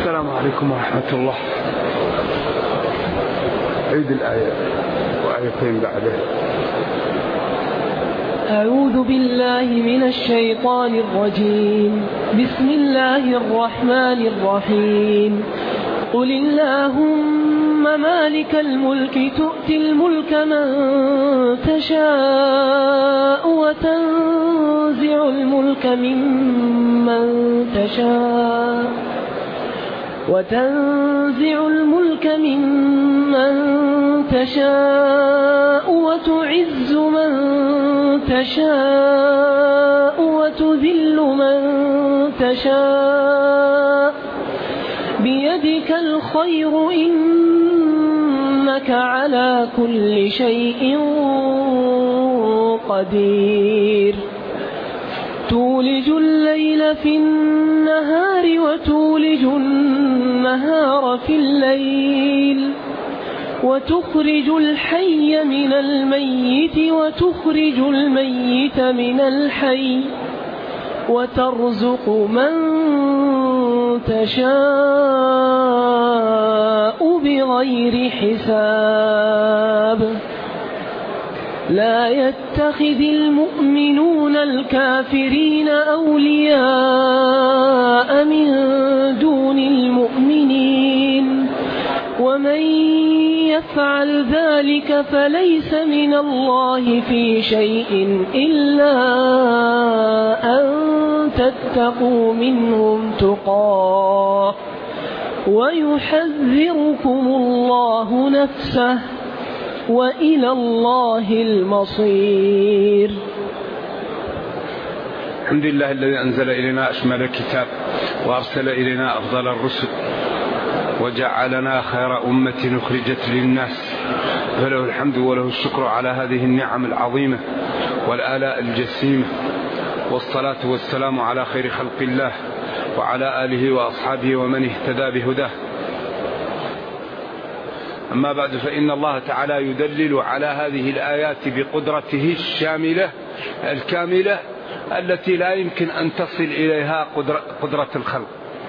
السلام عليكم ورحمة الله. عيد الآية وآيتين بعده. أعوذ بالله من الشيطان الرجيم. بسم الله الرحمن الرحيم. قل اللهم مالك الملك تؤتي الملك من تشاء وتنزع الملك ممن تشاء وتعز من تشاء وتذل من تشاء بيدك الخير إنك على كل شيء قدير. تولج الليل في النهار وتولج النهار في الليل وتخرج الحي من الميت وتخرج الميت من الحي وترزق من تشاء بغير حساب. لا يتخذ المؤمنون الكافرين أولياء من دون المؤمنين ومن يفعل ذلك فليس من الله في شيء إلا أن تتقوا منهم تقاه ويحذركم الله نفسه وإلى الله المصير. الحمد لله الذي أنزل إلينا أشمل الكتاب وأرسل إلينا أفضل الرسل وجعلنا خير أمة أخرجت للناس، فله الحمد وله الشكر على هذه النعم العظيمة والآلاء الجسيمة، والصلاة والسلام على خير خلق الله وعلى آله وأصحابه ومن اهتدى بهداه. أما بعد، فإن الله تعالى يدلل على هذه الآيات بقدرته الشاملة الكاملة التي لا يمكن أن تصل إليها قدرة الخلق،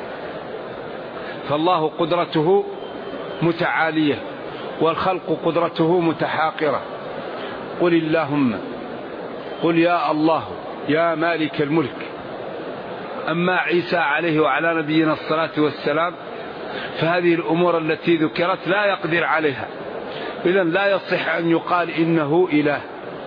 فالله قدرته متعالية والخلق قدرته متحاقرة. قل اللهم، قل يا الله يا مالك الملك. أما عيسى عليه وعلى نبينا الصلاة والسلام فهذه الأمور التي ذكرت لا يقدر عليها، إذن لا يصح أن يقال إنه إله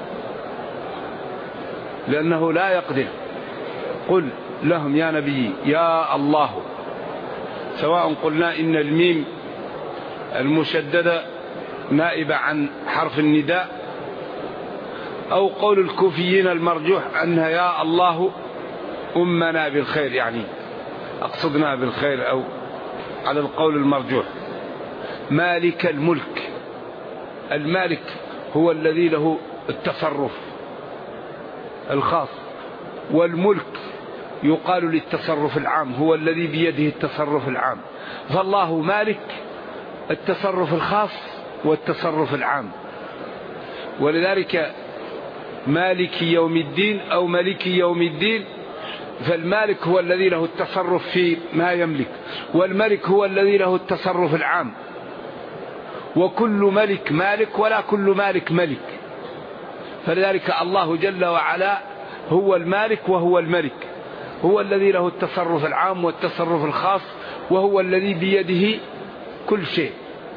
لأنه لا يقدر. قل لهم يا نبي يا الله، سواء قلنا إن الميم المشددة نائبة عن حرف النداء، أو قول الكوفيين المرجوح أنها يا الله أمنا بالخير، يعني أقصدنا بالخير، أو على القول المرجوح. مالك الملك، المالك هو الذي له التصرف الخاص، والملك يقال للتصرف العام، هو الذي بيده التصرف العام، فالله مالك التصرف الخاص والتصرف العام. ولذلك مالك يوم الدين أو ملك يوم الدين، فالمالك هو الذي له التصرف في ما يملك، والملك هو الذي له التصرف العام. وكل ملك مالك ولا كل مالك ملك، فلذلك الله جل وعلا هو المالك وهو الملك، هو الذي له التصرف العام والتصرف الخاص، وهو الذي بيده كل شيء.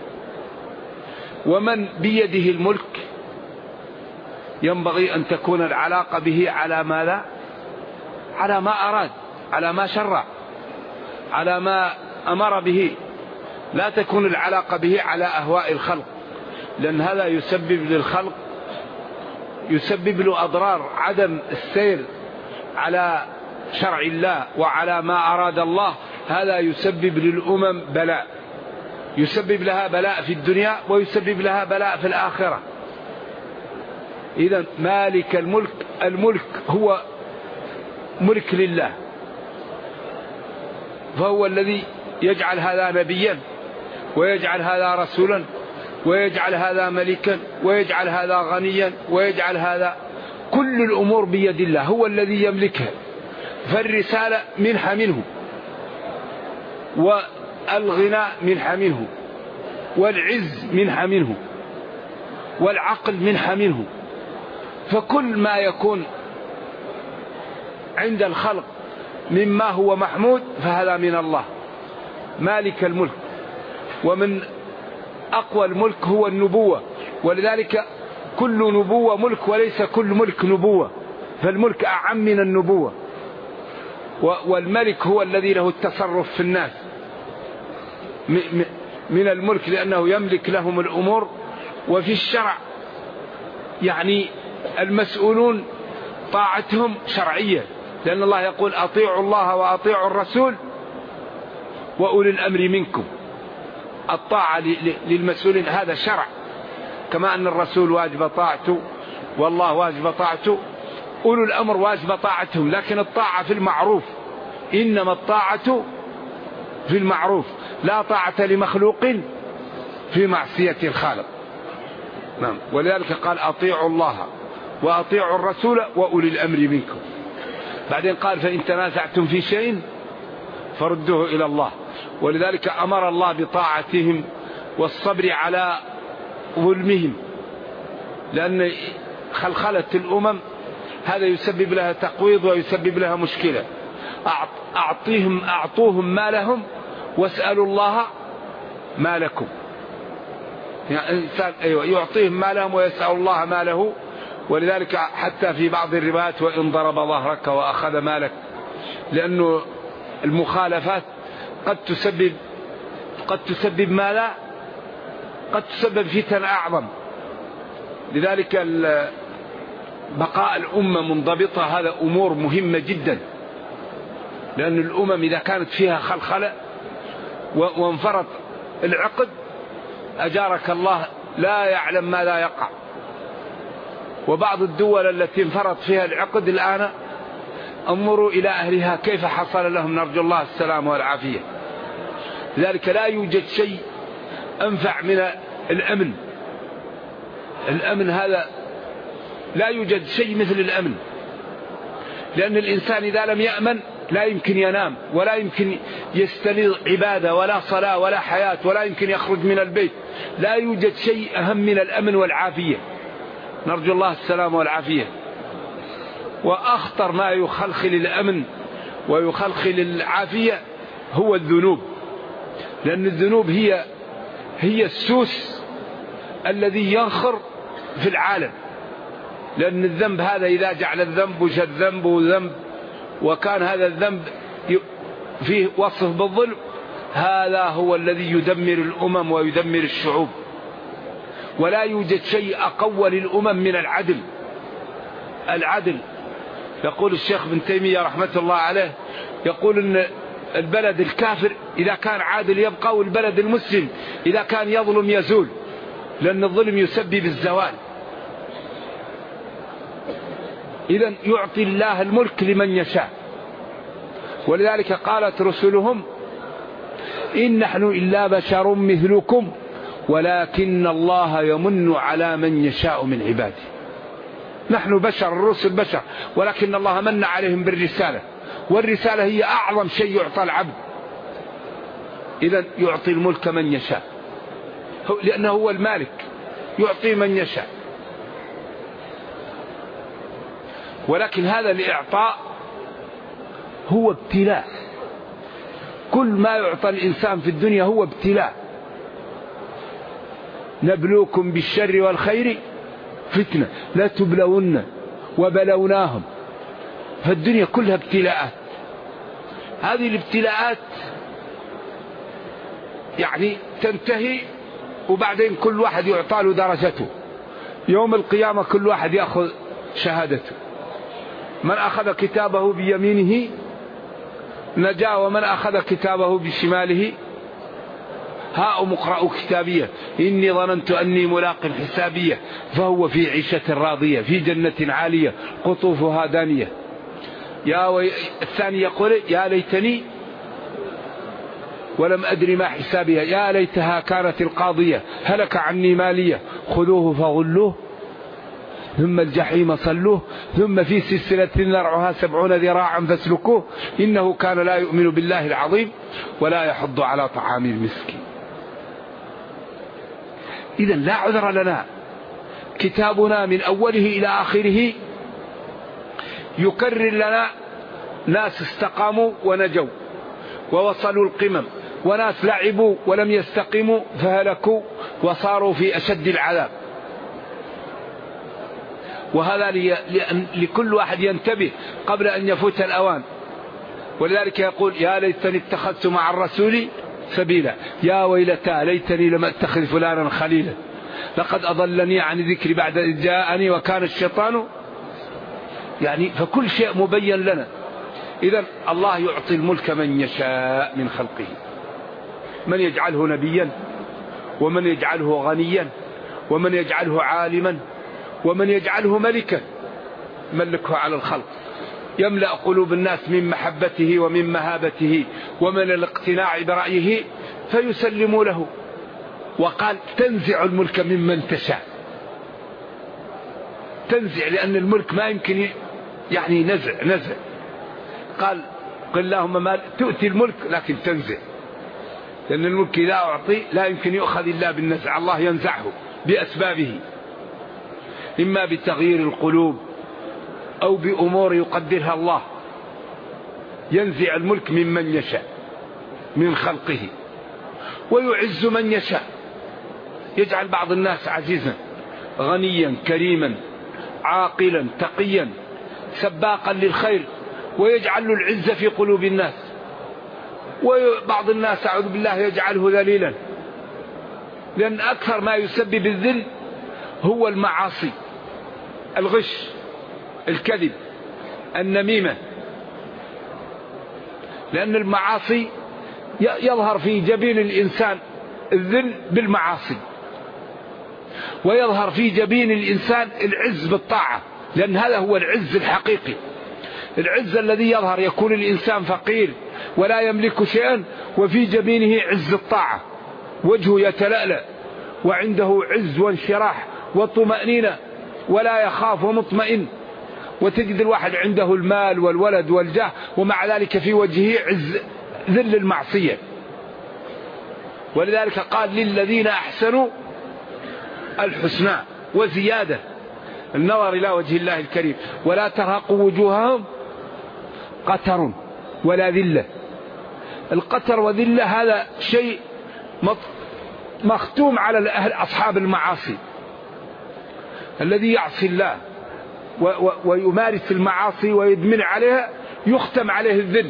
ومن بيده الملك ينبغي أن تكون العلاقة به على ما لا، على ما أراد، على ما شرع، على ما أمر به، لا تكون العلاقة به على أهواء الخلق، لأن هذا يسبب للخلق، يسبب له أضرار. عدم السير على شرع الله وعلى ما أراد الله، هذا يسبب للأمم بلاء، يسبب لها بلاء في الدنيا ويسبب لها بلاء في الآخرة. إذن مالك الملك، الملك هو ملك لله، فهو الذي يجعل هذا نبيا ويجعل هذا رسولا ويجعل هذا ملكا ويجعل هذا غنيا ويجعل هذا، كل الأمور بيد الله، هو الذي يملكها. فالرسالة منحة منه، الغنى منحة منه، والعز منحة منه، والعقل منحة منه. فكل ما يكون عند الخلق مما هو محمود فهذا من الله مالك الملك. ومن أقوى الملك هو النبوة، ولذلك كل نبوة ملك وليس كل ملك نبوة، فالملك أعم من النبوة. والملك هو الذي له التصرف في الناس من الملك، لأنه يملك لهم الأمور. وفي الشرع يعني المسؤولون طاعتهم شرعية، لأن الله يقول أطيعوا الله وأطيعوا الرسول وأولي الأمر منكم. الطاعة للمسؤولين هذا شرع، كما أن الرسول واجب طاعته والله واجب طاعته، أولو الأمر واجب طاعتهم، لكن الطاعة في المعروف، إنما الطاعة في المعروف، لا طاعة لمخلوق في معصية الخالق. نعم. ولذلك قال أطيعوا الله وأطيعوا الرسول وأولي الأمر منكم. بعدين قال فإن تنازعتم في شيء فردوه إلى الله. ولذلك أمر الله بطاعتهم والصبر على ظلمهم، لأن خلخلة الأمم هذا يسبب لها تقويض ويسبب لها مشكلة. أعطوهم ما لهم واسألوا الله ما لكم. يعني الإنسان يعطيهم ما لهم ويسأل الله ما له. ولذلك حتى في بعض الروايات وإن ضرب ظهرك وأخذ مالك، لأنه المخالفات قد تسبب ما لا، قد تسبب فتن أعظم. لذلك بقاء الأمة منضبطة هذا أمور مهمة جدا، لأن الأمم إذا كانت فيها خلخلة وانفرط العقد أجارك الله لا يعلم ما لا يقع. وبعض الدول التي انفرط فيها العقد الآن انظروا إلى أهلها كيف حصل لهم، نرجو الله السلام والعافية. لذلك لا يوجد شيء أنفع من الأمن. الأمن هذا لا يوجد شيء مثل الأمن، لأن الإنسان إذا لم يأمن لا يمكن ينام، ولا يمكن يستنير عبادة ولا صلاة ولا حياة، ولا يمكن يخرج من البيت. لا يوجد شيء أهم من الأمن والعافية، نرجو الله السلام والعافية. وأخطر ما يخلخل الأمن ويخلخل العافية هو الذنوب، لأن الذنوب هي السوس الذي ينخر في العالم. لأن الذنب هذا إذا جعل الذنب وجد ذنب وذنب، وكان هذا الذنب فيه وصف بالظلم، هذا هو الذي يدمر الأمم ويدمر الشعوب. ولا يوجد شيء أقوى للأمم من العدل. العدل، يقول الشيخ ابن تيمية رحمة الله عليه، يقول إن البلد الكافر إذا كان عادل يبقى، والبلد المسلم إذا كان يظلم يزول، لأن الظلم يسبب الزوال. إذن يعطي الله الملك لمن يشاء. ولذلك قالت رسلهم إن نحن إلا بشر مثلكم ولكن الله يمن على من يشاء من عباده. نحن بشر، الرسل بشر، ولكن الله من عليهم بالرسالة، والرسالة هي أعظم شيء يعطى العبد. إذن يعطي الملك من يشاء، لأنه هو المالك، يعطي من يشاء. ولكن هذا الإعطاء هو ابتلاء. كل ما يعطى الإنسان في الدنيا هو ابتلاء. نبلوكم بالشر والخير فتنة لا تبلون وبلوناهم. فالدنيا كلها ابتلاءات. هذه الابتلاءات يعني تنتهي، وبعدين كل واحد يعطى له درجته. يوم القيامة كل واحد يأخذ شهادته. من أخذ كتابه بيمينه نجا، ومن أخذ كتابه بشماله هاؤم اقرأوا كتابيه إني ظننت أني ملاق حسابيه فهو في عيشة راضية في جنة عالية قطوفها دانية. الثاني يقول يا ليتني ولم أدري ما حسابيه يا ليتها كانت القاضية هلك عني مالية خذوه فغلوه ثم الجحيم صلوه ثم في سلسلة ذرعها 70 ذراعا فاسلكوه إنه كان لا يؤمن بالله العظيم ولا يحض على طعام المسكين. إذن لا عذر لنا، كتابنا من أوله إلى آخره يكرر لنا ناس استقاموا ونجوا ووصلوا القمم، وناس لعبوا ولم يستقيموا فهلكوا وصاروا في أشد العذاب. وهذا لكل واحد ينتبه قبل أن يفوت الأوان. ولذلك يقول يا ليتني اتخذت مع الرسول سبيلا، يا ويلتى ليتني لم اتخذ فلانا خليلا، لقد أضلني عن ذكري بعد إذ جاءني وكان الشيطان يعني. فكل شيء مبين لنا. إذن الله يعطي الملك من يشاء من خلقه، من يجعله نبيا، ومن يجعله غنيا، ومن يجعله عالما، ومن يجعله ملكا ملكه على الخلق، يملأ قلوب الناس من محبته ومن مهابته ومن الاقتناع برأيه فيسلموا له. وقال تنزع الملك ممن تشاء، تنزع، لأن الملك ما يمكن يعني نزع. قال قل اللهم ما تؤتي الملك لكن تنزع، لأن الملك إذا أعطي لا يمكن يؤخذ إلا بالنزع، الله ينزعه بأسبابه، إما بتغيير القلوب أو بأمور يقدرها الله. ينزع الملك ممن يشاء من خلقه ويعز من يشاء، يجعل بعض الناس عزيزا غنيا كريما عاقلا تقيا سباقا للخير، ويجعل له العزة في قلوب الناس. وبعض الناس أعوذ بالله يجعله ذليلا، لأن أكثر ما يسبب الذل هو المعاصي، الغش، الكذب، النميمة. لأن المعاصي يظهر في جبين الإنسان الذل بالمعاصي، ويظهر في جبين الإنسان العز بالطاعة، لأن هذا هو العز الحقيقي. العز الذي يظهر يكون الإنسان فقير ولا يملك شيئا وفي جبينه عز الطاعة، وجهه يتلألأ وعنده عز وانشراح وطمأنينة ولا يخاف ومطمئن. وتجد الواحد عنده المال والولد والجاه ومع ذلك في وجهه عز ذل المعصية. ولذلك قال للذين أحسنوا الحسنى وزيادة، النظر إلى وجه الله الكريم، ولا ترهق وجوههم قتر ولا ذلة. القتر وذلة هذا شيء مختوم على أصحاب المعاصي. الذي يعصي الله ويمارس المعاصي ويدمن عليها يختم عليه الذل،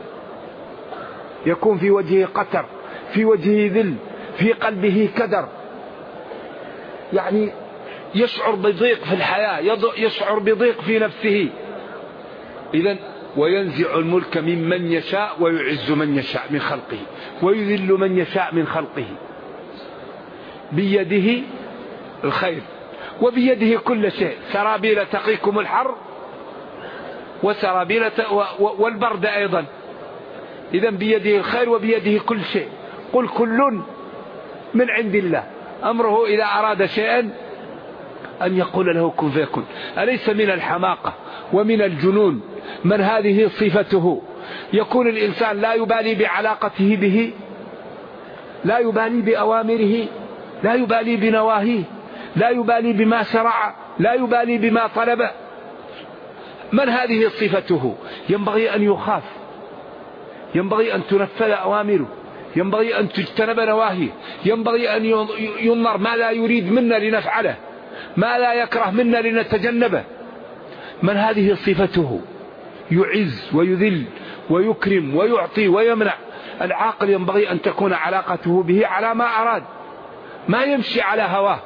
يكون في وجهه قتر، في وجهه ذل، في قلبه كدر، يعني يشعر بضيق في الحياة، يشعر بضيق في نفسه. إذن وينزع الملك ممن يشاء ويعز من يشاء من خلقه ويذل من يشاء من خلقه. بيده الخير وبيده كل شيء، سرابيل تقيكم الحر وسرابيل والبرد أيضا. إذن بيده الخير وبيده كل شيء. قل كل من عند الله أمره إذا أراد شيئا أن يقول له كن فيكون. أليس من الحماقة ومن الجنون من هذه صفته يكون الإنسان لا يبالي بعلاقته به، لا يبالي بأوامره، لا يبالي بنواهيه، لا يبالي بما شرع، لا يبالي بما طلب. من هذه صفته ينبغي أن يخاف، ينبغي أن تنفذ أوامره، ينبغي أن تجتنب نواهيه، ينبغي أن ينظر ما لا يريد منا لنفعله، ما لا يكره منا لنتجنبه. من هذه صفته يعز ويذل ويكرم ويعطي ويمنع. العاقل ينبغي أن تكون علاقته به على ما أراد، ما يمشي على هواه.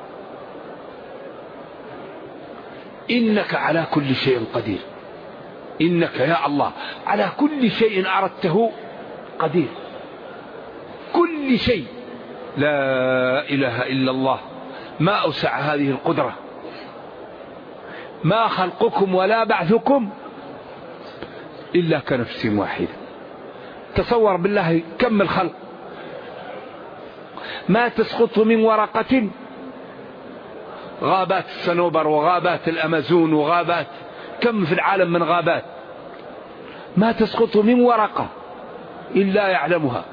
إنك على كل شيء قدير، إنك يا الله على كل شيء أردته قدير، كل شيء. لا إله إلا الله، ما أوسع هذه القدرة. ما خلقكم ولا بعثكم إلا كنفس واحدة. تصور بالله كم الخلق، ما تسقط من ورقة غابات الصنوبر وغابات الأمازون وغابات، كم في العالم من غابات ما تسقط من ورقة إلا يعلمها.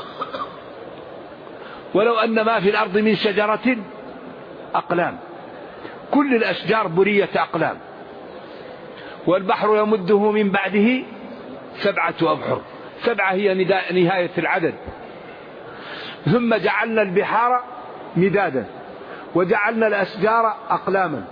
ولو أن ما في الأرض من شجرة أقلام، كل الأشجار برية أقلام. والبحر يمده من بعده 7 أبحر، 7 هي نهاية العدد. ثم جعلنا البحار مدادا وجعلنا الأشجار أقلاما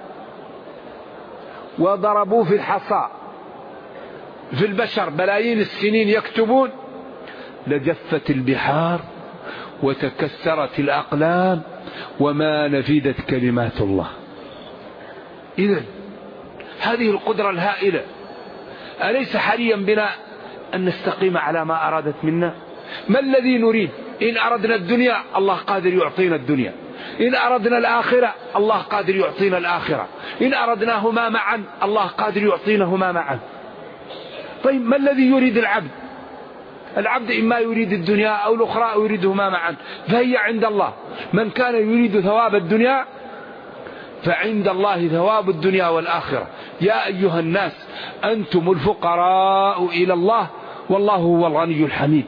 وضربوا في الحصى في البشر بلايين السنين يكتبون لجفت البحار وتكسرت الأقلام وما نفدت كلمات الله. إذن هذه القدرة الهائلة، أليس حريا بنا أن نستقيم على ما أرادت منا؟ ما الذي نريد؟ إن أردنا الدنيا الله قادر يعطينا الدنيا، إن أردنا الآخرة الله قادر يعطينا الآخرة، إن أردناهما معا الله قادر يعطينهما معا. طيب ما الذي يريد العبد؟ العبد إما يريد الدنيا أو الأخرى أو يريدهما معا، فهي عند الله. من كان يريد ثواب الدنيا فعند الله ثواب الدنيا والآخرة. يا أيها الناس أنتم الفقراء إلى الله والله هو الغني الحميد.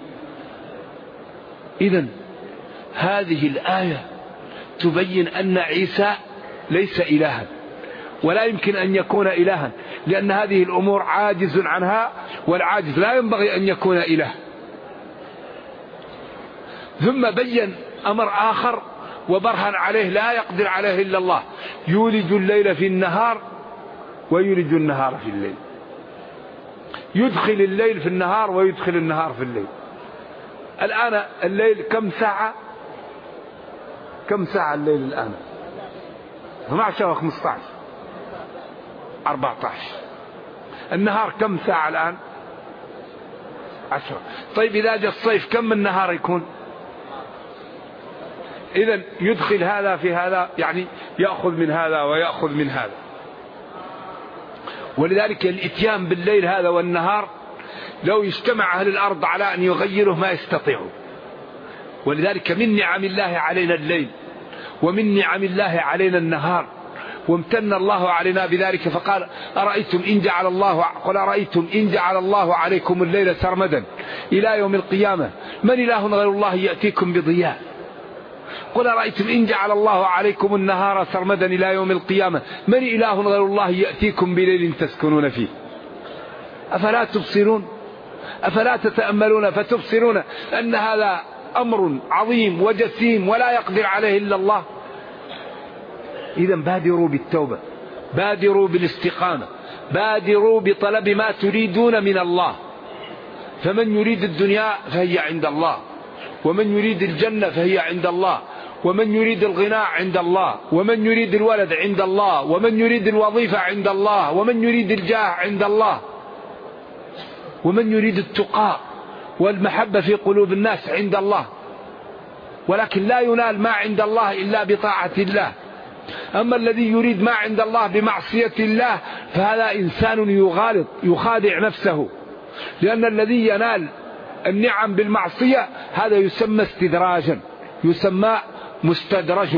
إذن هذه الآية تبين أن عيسى ليس إلها ولا يمكن أن يكون إلها، لأن هذه الأمور عاجز عنها، والعاجز لا ينبغي أن يكون إله. ثم بين أمر آخر وبرهن عليه لا يقدر عليه إلا الله: يولج الليل في النهار ويولج النهار في الليل، يدخل الليل في النهار ويدخل النهار في الليل. الآن الليل كم ساعة؟ كم ساعة الليل الآن؟ 12 و 15 14. النهار كم ساعة الآن؟ 10. طيب إذا جاء الصيف كم النهار يكون؟ إذن يدخل هذا في هذا، يعني يأخذ من هذا ويأخذ من هذا. ولذلك الاتيان بالليل هذا والنهار لو اجتمع أهل الأرض على أن يغيره ما يستطيعوا. ولذلك من نعم الله علينا الليل ومن نعم الله علينا النهار، وامتن الله علينا بذلك فقال: أرأيتم إن جعل الله، قل أرأيتم إن جعل الله عليكم الليل سرمدا إلى يوم القيامة من إله غير الله يأتيكم بضياء. قل أرأيتم إن جعل الله عليكم النهار سرمدا إلى يوم القيامة من إله غير الله يأتيكم بليل تسكنون فيه. أفلا تبصرون؟ أفلا تتأملون فتبصرون أن هذا أمر عظيم وجسيم ولا يقدر عليه إلا الله؟ إذن بادروا بالتوبة، بادروا بالاستقامة، بادروا بطلب ما تريدون من الله. فمن يريد الدنيا فهي عند الله، ومن يريد الجنة فهي عند الله، ومن يريد الغناء عند الله، ومن يريد الولد عند الله، ومن يريد الوظيفة عند الله، ومن يريد الجاه عند الله، ومن يريد التقى والمحبة في قلوب الناس عند الله. ولكن لا ينال ما عند الله إلا بطاعة الله. أما الذي يريد ما عند الله بمعصية الله فهذا إنسان يغالط يخادع نفسه، لأن الذي ينال النعم بالمعصية هذا يسمى استدراجا، يسمى مستدرج.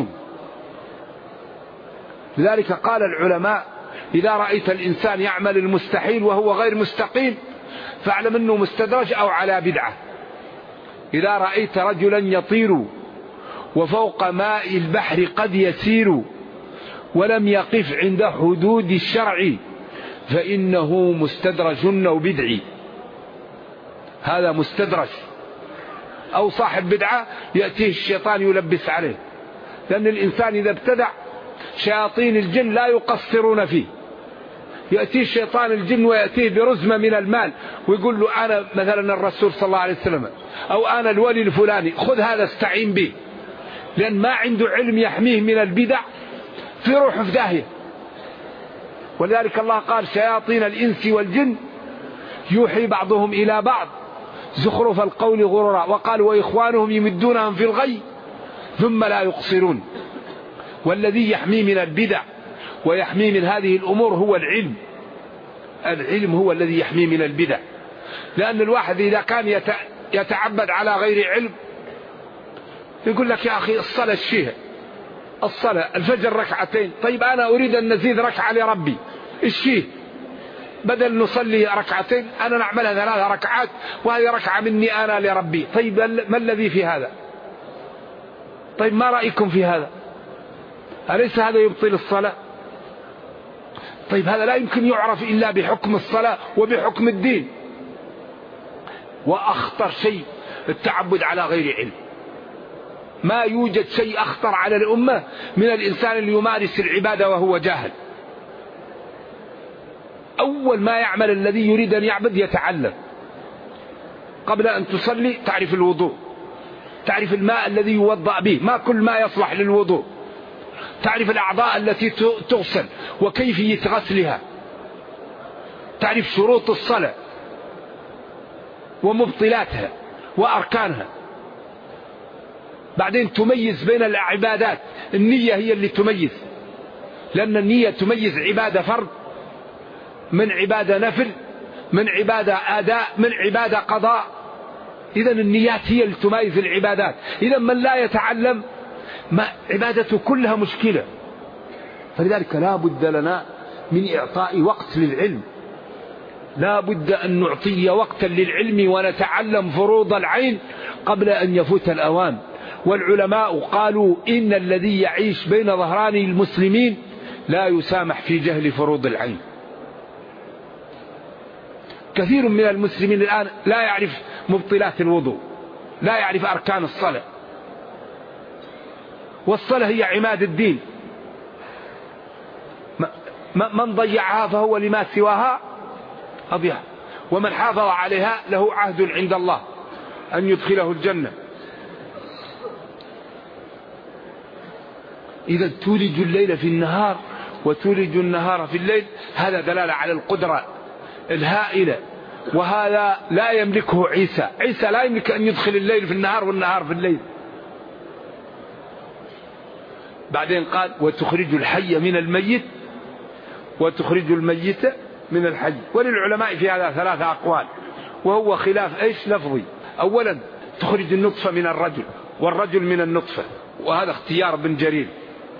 لذلك قال العلماء: إذا رأيت الإنسان يعمل المستحيل وهو غير مستقيم فاعلم أنه مستدرج أو على بدعة. إذا رأيت رجلا يطير وفوق ماء البحر قد يسير ولم يقف عند حدود الشرع فإنه مستدرج أو بدعي. هذا مستدرج أو صاحب بدعة يأتيه الشيطان يلبس عليه، لأن الإنسان إذا ابتدع شياطين الجن لا يقصرون فيه. يأتيه شيطان الجن ويأتيه برزمة من المال ويقول له: أنا مثلا الرسول صلى الله عليه وسلم أو أنا الولي الفلاني، خذ هذا استعين به. لأن ما عنده علم يحميه من البدع في روح في داهية. ولذلك الله قال: شياطين الإنس والجن يوحي بعضهم إلى بعض زخرف القول غرورا، وقال: وإخوانهم يمدونهم في الغي ثم لا يقصرون. والذي يحميه من البدع ويحميه من هذه الأمور هو العلم. العلم هو الذي يحميه من البدع. لأن الواحد إذا كان يتعبد على غير علم يقول لك: يا أخي الصلاة الشيء الصلاة الفجر ركعتين، طيب أنا أريد أن نزيد ركعة لربي، إيش فيه؟ بدل نصلي ركعتين أنا نعملها 3 ركعات، وهذه ركعة مني أنا لربي. طيب ما الذي في هذا؟ طيب ما رأيكم في هذا؟ أليس هذا يبطل الصلاة؟ طيب هذا لا يمكن يعرف إلا بحكم الصلاة وبحكم الدين. وأخطر شيء التعبد على غير علم. ما يوجد شيء أخطر على الأمة من الإنسان اللي يمارس العبادة وهو جاهل. أول ما يعمل الذي يريد أن يعبد يتعلم. قبل أن تصلي تعرف الوضوء، تعرف الماء الذي يوضأ به، ما كل ما يصلح للوضوء، تعرف الأعضاء التي تغسل وكيفية غسلها، تعرف شروط الصلاة ومبطلاتها وأركانها. بعدين تميز بين العبادات، النية هي اللي تميز، لأن النية تميز عبادة فرض من عبادة نفل، من عبادة أداء، من عبادة قضاء. إذن النيات هي اللي تميز العبادات. إذن من لا يتعلم ما عبادته كلها مشكلة. فلذلك لا بد لنا من إعطاء وقت للعلم، لا بد أن نعطي وقتا للعلم ونتعلم فروض العين قبل أن يفوت الأوان. والعلماء قالوا إن الذي يعيش بين ظهراني المسلمين لا يسامح في جهل فروض العين. كثير من المسلمين الآن لا يعرف مبطلات الوضوء، لا يعرف أركان الصلاة، والصلاة هي عماد الدين. من ضيعها فهو لما سواها أضيع، ومن حافظ عليها له عهد عند الله أن يدخله الجنة. إذا تولج الليل في النهار وتولج النهار في الليل، هذا دلالة على القدرة الهائلة، وهذا لا يملكه عيسى. عيسى لا يملك أن يدخل الليل في النهار والنهار في الليل. بعدين قال وتخرج الحي من الميت وتخرج الميت من الحي. وللعلماء في هذا 3 أقوال، وهو خلاف ايش لفظي. اولا تخرج النطفة من الرجل والرجل من النطفة، وهذا اختيار ابن جرير.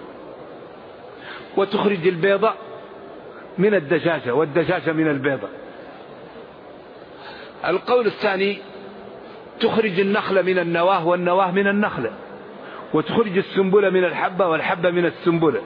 وتخرج البيضة من الدجاجة والدجاجة من البيضة. القول الثاني تخرج النخلة من النواه والنواه من النخلة، وتخرج السنبلة من الحبة والحبة من السنبلة.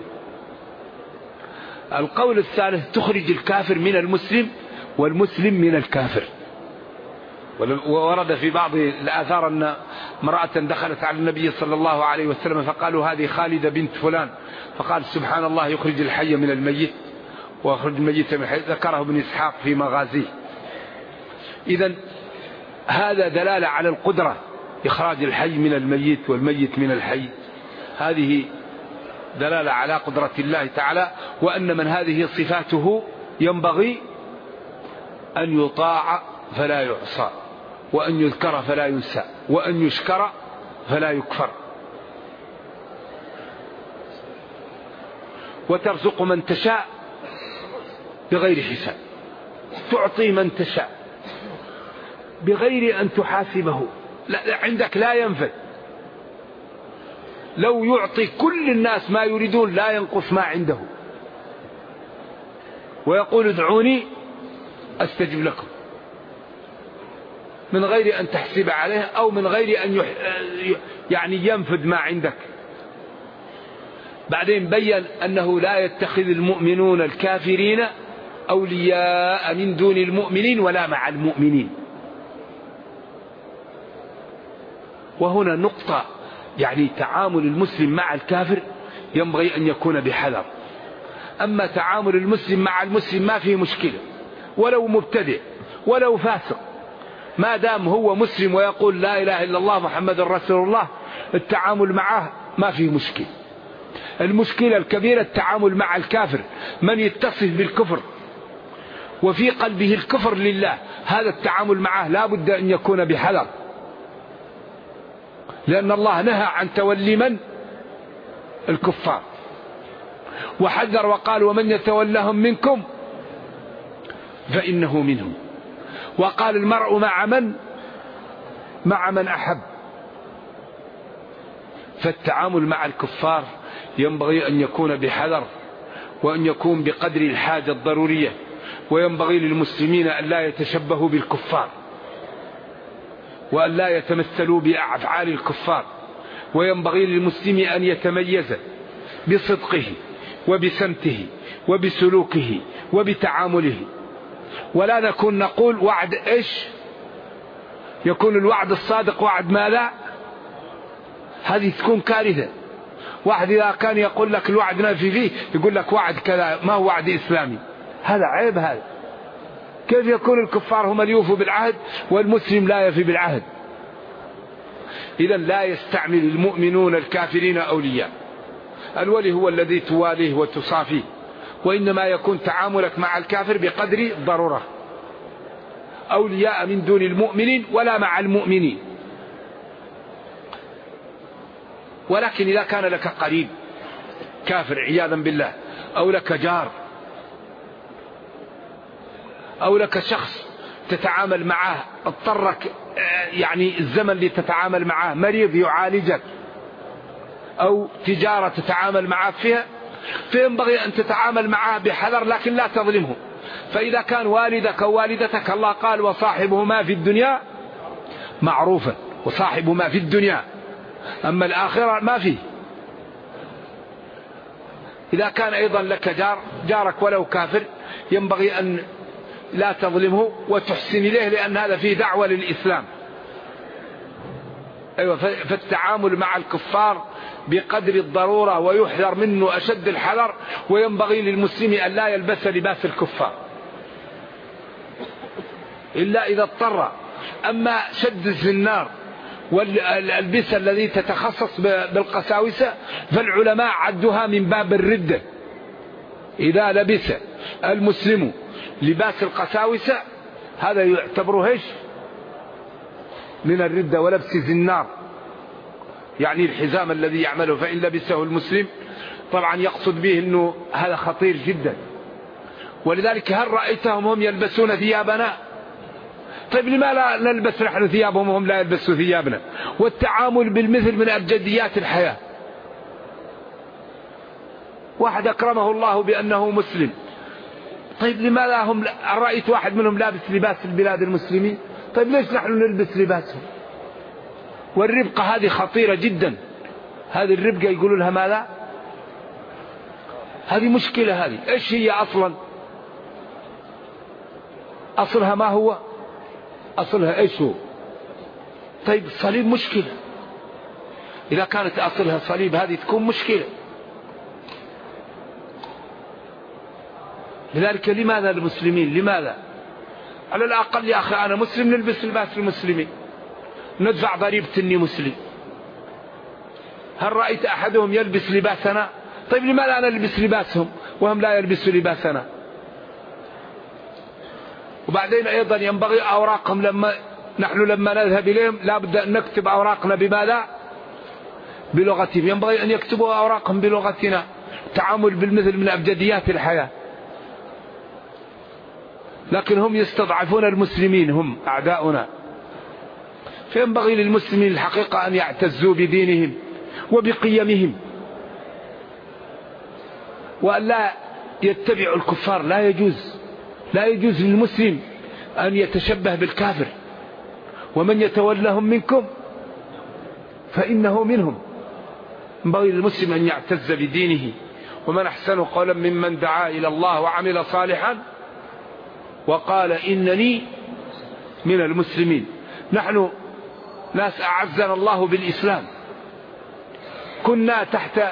القول الثالث تخرج الكافر من المسلم والمسلم من الكافر. وورد في بعض الآثار أن امرأة دخلت على النبي صلى الله عليه وسلم فقالوا هذه خالدة بنت فلان، فقال سبحان الله يخرج الحي من الميت ويخرج الميت من الحي. ذكره ابن إسحاق في مغازيه. إذن هذا دلالة على القدرة، إخراج الحي من الميت والميت من الحي، هذه دلالة على قدرة الله تعالى، وأن من هذه صفاته ينبغي أن يطاع فلا يعصى، وأن يذكر فلا ينسى، وأن يشكر فلا يكفر. وترزق من تشاء بغير حساب، تعطي من تشاء بغير أن تحاسبه. لا عندك لا ينفد. لو يعطي كل الناس ما يريدون لا ينقص ما عنده، ويقول ادعوني أستجب لكم، من غير أن تحسب عليه أو من غير أن يعني ينفد ما عندك. بعدين بين أنه لا يتخذ المؤمنون الكافرين أولياء من دون المؤمنين ولا مع المؤمنين. وهنا نقطة، يعني تعامل المسلم مع الكافر ينبغي أن يكون بحذر. أما تعامل المسلم مع المسلم ما فيه مشكلة، ولو مبتدئ ولو فاسق، ما دام هو مسلم ويقول لا إله إلا الله محمد رسول الله، التعامل معه ما فيه مشكلة. المشكلة الكبيرة التعامل مع الكافر، من يتصف بالكفر وفي قلبه الكفر لله، هذا التعامل معه لا بد أن يكون بحذر، لأن الله نهى عن تولي من؟ الكفار، وحذر وقال ومن يتولهم منكم فإنه منهم. وقال المرء مع من أحب. فالتعامل مع الكفار ينبغي أن يكون بحذر، وأن يكون بقدر الحاجة الضرورية، وينبغي للمسلمين أن لا يتشبهوا بالكفار، وأن لا يتمثلوا بأفعال الكفار، وينبغي للمسلم أن يتميز بصدقه وبسمته وبسلوكه وبتعامله، ولا نكون نقول وعد إيش، يكون الوعد الصادق وعد ما لا، هذه تكون كارثة. واحد إذا كان يقول لك الوعد نافي فيه يقول لك وعد كذا، ما هو وعد إسلامي، هذا عيب. هذا كيف يكون الكفار هم اللي يوفوا بالعهد والمسلم لا يفي بالعهد؟ إذا لا يستعمل المؤمنون الكافرين أولياء. الولي هو الذي تواليه وتصافيه، وإنما يكون تعاملك مع الكافر بقدر الضرورة. أولياء من دون المؤمنين ولا مع المؤمنين. ولكن إذا كان لك قريب كافر عياذا بالله، أو لك جار، أو لك شخص تتعامل معه اضطرك يعني الزمن اللي تتعامل معه، مريض يعالجك، أو تجارة تتعامل معه فيها، فينبغي أن تتعامل معه بحذر لكن لا تظلمه. فإذا كان والدك أو والدتك، الله قال وصاحبهما في الدنيا معروفا، وصاحبهما في الدنيا، أما الآخرة ما فيه. إذا كان أيضا لك جارك ولو كافر، ينبغي أن لا تظلمه وتحسن إليه، لأن هذا فيه دعوة للإسلام. أيوة، فالتعامل مع الكفار بقدر الضرورة، ويحذر منه أشد الحذر، وينبغي للمسلم أن لا يلبس لباس الكفار إلا إذا اضطر. أما شد الزنار والألبسة الذي تتخصص بالقساوسة، فالعلماء عدوها من باب الردة. إذا لبس المسلم لباس القساوسة هذا يعتبره ايش؟ من الردة. ولبس الزنار يعني الحزام الذي يعمله، فإن لبسه المسلم طبعا يقصد به أنه هذا خطير جدا. ولذلك هل رأيتهم هم يلبسون ثيابنا؟ طيب لما لا نلبس نحن ثيابهم وهم لا يلبسوا ثيابنا؟ والتعامل بالمثل من أبجديات الحياة. واحد أكرمه الله بأنه مسلم، طيب لماذا هم رأيت واحد منهم لابس لباس البلاد المسلمين؟ طيب ليش نحن نلبس لباسهم؟ والربقة هذه خطيرة جدا. هذه الربقة يقولوا لها ماذا؟ هذه مشكلة. هذه ايش هي أصلا؟ أصلها ما هو؟ أصلها ايش هو؟ طيب الصليب مشكلة. إذا كانت أصلها صليب هذه تكون مشكلة. لذلك لماذا المسلمين؟ لماذا؟ على الأقل يا أخي أنا مسلم نلبس لباس المسلمين، ندفع ضريبة إني مسلم. هل رأيت أحدهم يلبس لباسنا؟ طيب لماذا أنا نلبس لباسهم وهم لا يلبسوا لباسنا؟ وبعدين أيضا ينبغي أوراقهم، لما نذهب إليهم لا بد أن نكتب أوراقنا بماذا؟ بلغتهم. ينبغي أن يكتبوا أوراقهم بلغتنا. تعامل بالمثل من أبجديات الحياة. لكن هم يستضعفون المسلمين، هم أعداؤنا. فينبغي للمسلمين الحقيقة أن يعتزوا بدينهم وبقيمهم، وأن لا يتبعوا الكفار. لا يجوز للمسلم أن يتشبه بالكافر، ومن يتولهم منكم فإنه منهم. ينبغي للمسلم أن يعتز بدينه. ومن أحسن قولا ممن دعا إلى الله وعمل صالحا وقال إنني من المسلمين. نحن ناس أعزنا الله بالإسلام، كنا تحت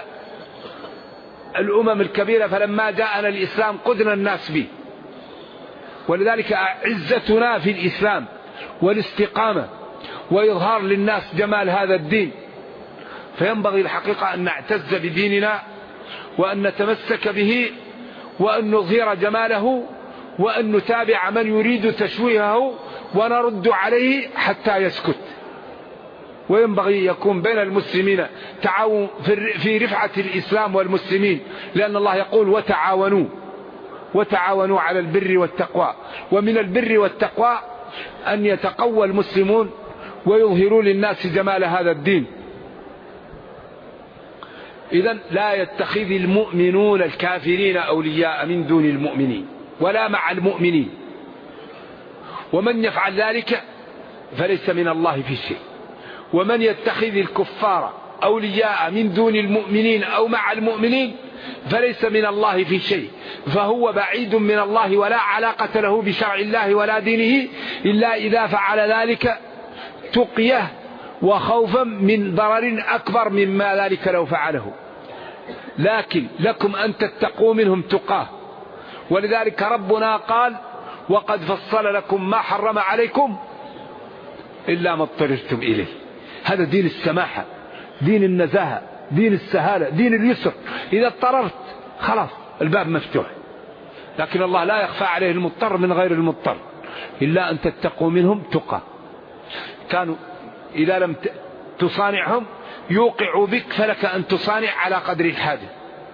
الأمم الكبيرة، فلما جاءنا الإسلام قدنا الناس به. ولذلك عزتنا في الإسلام والاستقامة وإظهار للناس جمال هذا الدين. فينبغي الحقيقة أن نعتز بديننا، وأن نتمسك به، وأن نظهر جماله، وأن نتابع من يريد تشويهه ونرد عليه حتى يسكت. وينبغي يكون بين المسلمين تعاون في رفعة الإسلام والمسلمين، لأن الله يقول وتعاونوا على البر والتقوى. ومن البر والتقوى أن يتقوى المسلمون ويظهروا للناس جمال هذا الدين. إذن لا يتخذ المؤمنون الكافرين أولياء من دون المؤمنين ولا مع المؤمنين، ومن يفعل ذلك فليس من الله في شيء. ومن يتخذ الكفار أولياء من دون المؤمنين أو مع المؤمنين فليس من الله في شيء، فهو بعيد من الله ولا علاقة له بشرع الله ولا دينه، إلا إذا فعل ذلك تقيه وخوفا من ضرر أكبر مما ذلك لو فعله. لكن لكم أن تتقوا منهم تقاه، ولذلك ربنا قال وقد فصل لكم ما حرم عليكم إلا ما اضطررتم إليه. هذا دين السماحة، دين النزاهة، دين السهالة، دين اليسر. إذا اضطررت خلاص الباب مفتوح. لكن الله لا يخفى عليه المضطر من غير المضطر، إلا أن تتقوا منهم تقى. كانوا إذا لم تصانعهم يوقعوا بك، فلك أن تصانع على قدر الحاجة.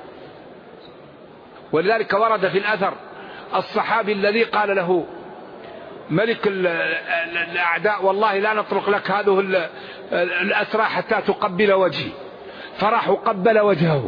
ولذلك ورد في الأثر الصحابي الذي قال له ملك الأعداء والله لا نطرق لك هذه الأسرى حتى تقبل وجهي، فراح قبل وجهه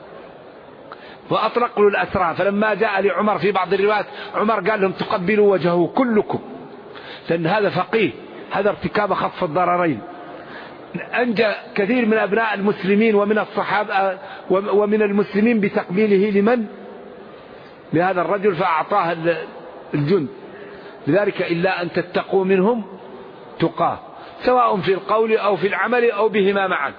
وأطلق له الأسرى. فلما جاء لعمر في بعض الروايات عمر قال لهم تقبلوا وجهه كلكم، لأن هذا فقيه، هذا ارتكاب خف الضررين. أنجى كثير من أبناء المسلمين ومن الصحابة ومن المسلمين بتقبيله لمن؟ لهذا الرجل، فأعطاه الجند. لذلك إلا أن تتقوا منهم تقاه، سواء في القول أو في العمل أو بهما معا.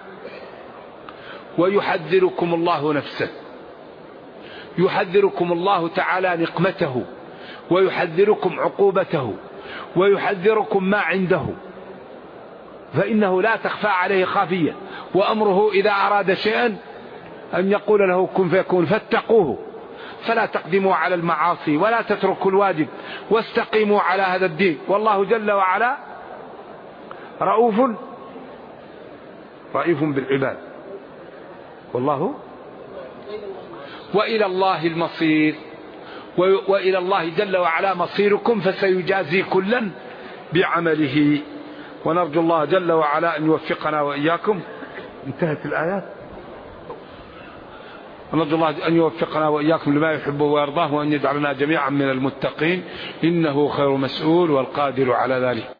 ويحذركم الله نفسه، يحذركم الله تعالى نقمته، ويحذركم عقوبته، ويحذركم ما عنده، فإنه لا تخفى عليه خافية. وأمره إذا أراد شيئا أن يقول له كن فيكون، فاتقوه فلا تقدموا على المعاصي ولا تتركوا الواجب، واستقيموا على هذا الدين. والله جل وعلا رؤوف بالعباد، والله وإلى الله المصير، وإلى الله جل وعلا مصيركم، فسيجازي كلا بعمله. ونرجو الله جل وعلا أن يوفقنا وإياكم. انتهت الآيات. ونرجو الله أن يوفقنا وإياكم لما يحبه ويرضاه، وأن يجعلنا جميعا من المتقين، إنه خير مسؤول والقادر على ذلك.